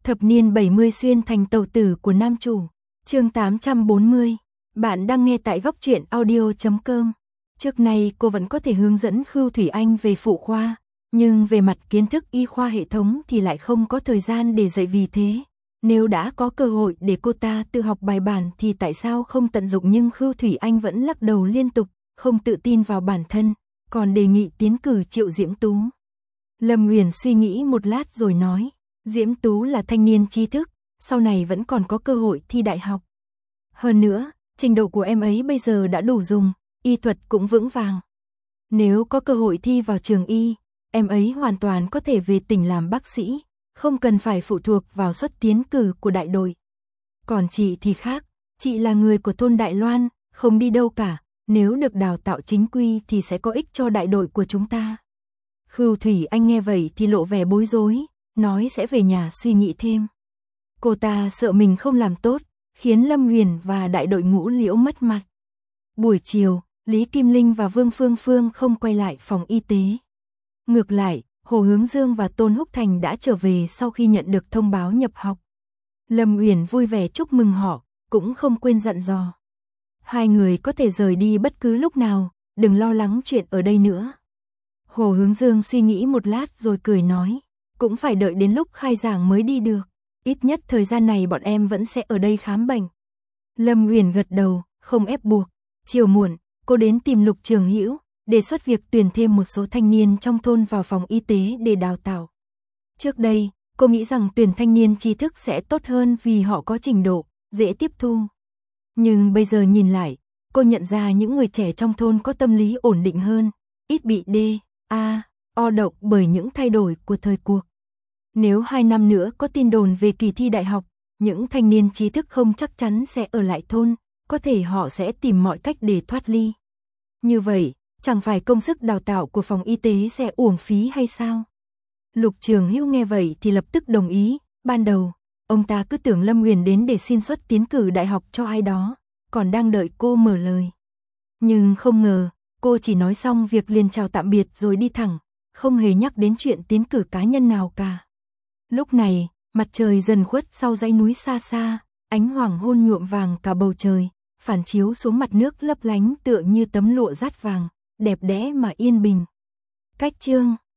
Thập niên 70 xuyên thành tàu tử của nam chủ. Chương 840. Bạn đang nghe tại góc truyện audio.com. Trước nay cô vẫn có thể hướng dẫn Khưu Thủy Anh về phụ khoa, nhưng về mặt kiến thức y khoa hệ thống thì lại không có thời gian để dạy, vì thế nếu đã có cơ hội để cô ta tự học bài bản thì tại sao không tận dụng, nhưng Khưu Thủy Anh vẫn lắc đầu liên tục, không tự tin vào bản thân, còn đề nghị tiến cử Triệu Diễm Tú. Lâm Uyển suy nghĩ một lát rồi nói, Diễm Tú là thanh niên tri thức, sau này vẫn còn có cơ hội thi đại học. Hơn nữa, trình độ của em ấy bây giờ đã đủ dùng, y thuật cũng vững vàng. Nếu có cơ hội thi vào trường y, em ấy hoàn toàn có thể về tỉnh làm bác sĩ, không cần phải phụ thuộc vào suất tiến cử của đại đội. Còn chị thì khác, chị là người của thôn Đại Loan, không đi đâu cả, nếu được đào tạo chính quy thì sẽ có ích cho đại đội của chúng ta. Khưu Thủy Anh nghe vậy thì lộ vẻ bối rối, nói sẽ về nhà suy nghĩ thêm. Cô ta sợ mình không làm tốt, khiến Lâm Uyển và đại đội Ngũ Liễu mất mặt. Buổi chiều, Lý Kim Linh và Vương Phương Phương không quay lại phòng y tế. Ngược lại, Hồ Hướng Dương và Tôn Húc Thành đã trở về sau khi nhận được thông báo nhập học. Lâm Uyển vui vẻ chúc mừng họ, cũng không quên dặn dò. Hai người có thể rời đi bất cứ lúc nào, đừng lo lắng chuyện ở đây nữa. Hồ Hướng Dương suy nghĩ một lát rồi cười nói, cũng phải đợi đến lúc khai giảng mới đi được, ít nhất thời gian này bọn em vẫn sẽ ở đây khám bệnh. Lâm Uyển gật đầu, không ép buộc. Chiều muộn, cô đến tìm Lục Trường Hữu, đề xuất việc tuyển thêm một số thanh niên trong thôn vào phòng y tế để đào tạo. Trước đây, cô nghĩ rằng tuyển thanh niên tri thức sẽ tốt hơn vì họ có trình độ, dễ tiếp thu. Nhưng bây giờ nhìn lại, cô nhận ra những người trẻ trong thôn có tâm lý ổn định hơn, ít bị o động bởi những thay đổi của thời cuộc. Nếu 2 năm nữa có tin đồn về kỳ thi đại học, những thanh niên trí thức không chắc chắn sẽ ở lại thôn, có thể họ sẽ tìm mọi cách để thoát ly. Như vậy, chẳng phải công sức đào tạo của phòng y tế sẽ uổng phí hay sao? Lục Trường Hữu nghe vậy thì lập tức đồng ý, ban đầu, ông ta cứ tưởng Lâm Uyển đến để xin suất tiến cử đại học cho ai đó, còn đang đợi cô mở lời. Nhưng không ngờ, cô chỉ nói xong việc liền chào tạm biệt rồi đi thẳng, không hề nhắc đến chuyện tiến cử cá nhân nào cả. Lúc này, mặt trời dần khuất sau dãy núi xa xa, ánh hoàng hôn nhuộm vàng cả bầu trời, phản chiếu xuống mặt nước lấp lánh tựa như tấm lụa dát vàng, đẹp đẽ mà yên bình. Cách chương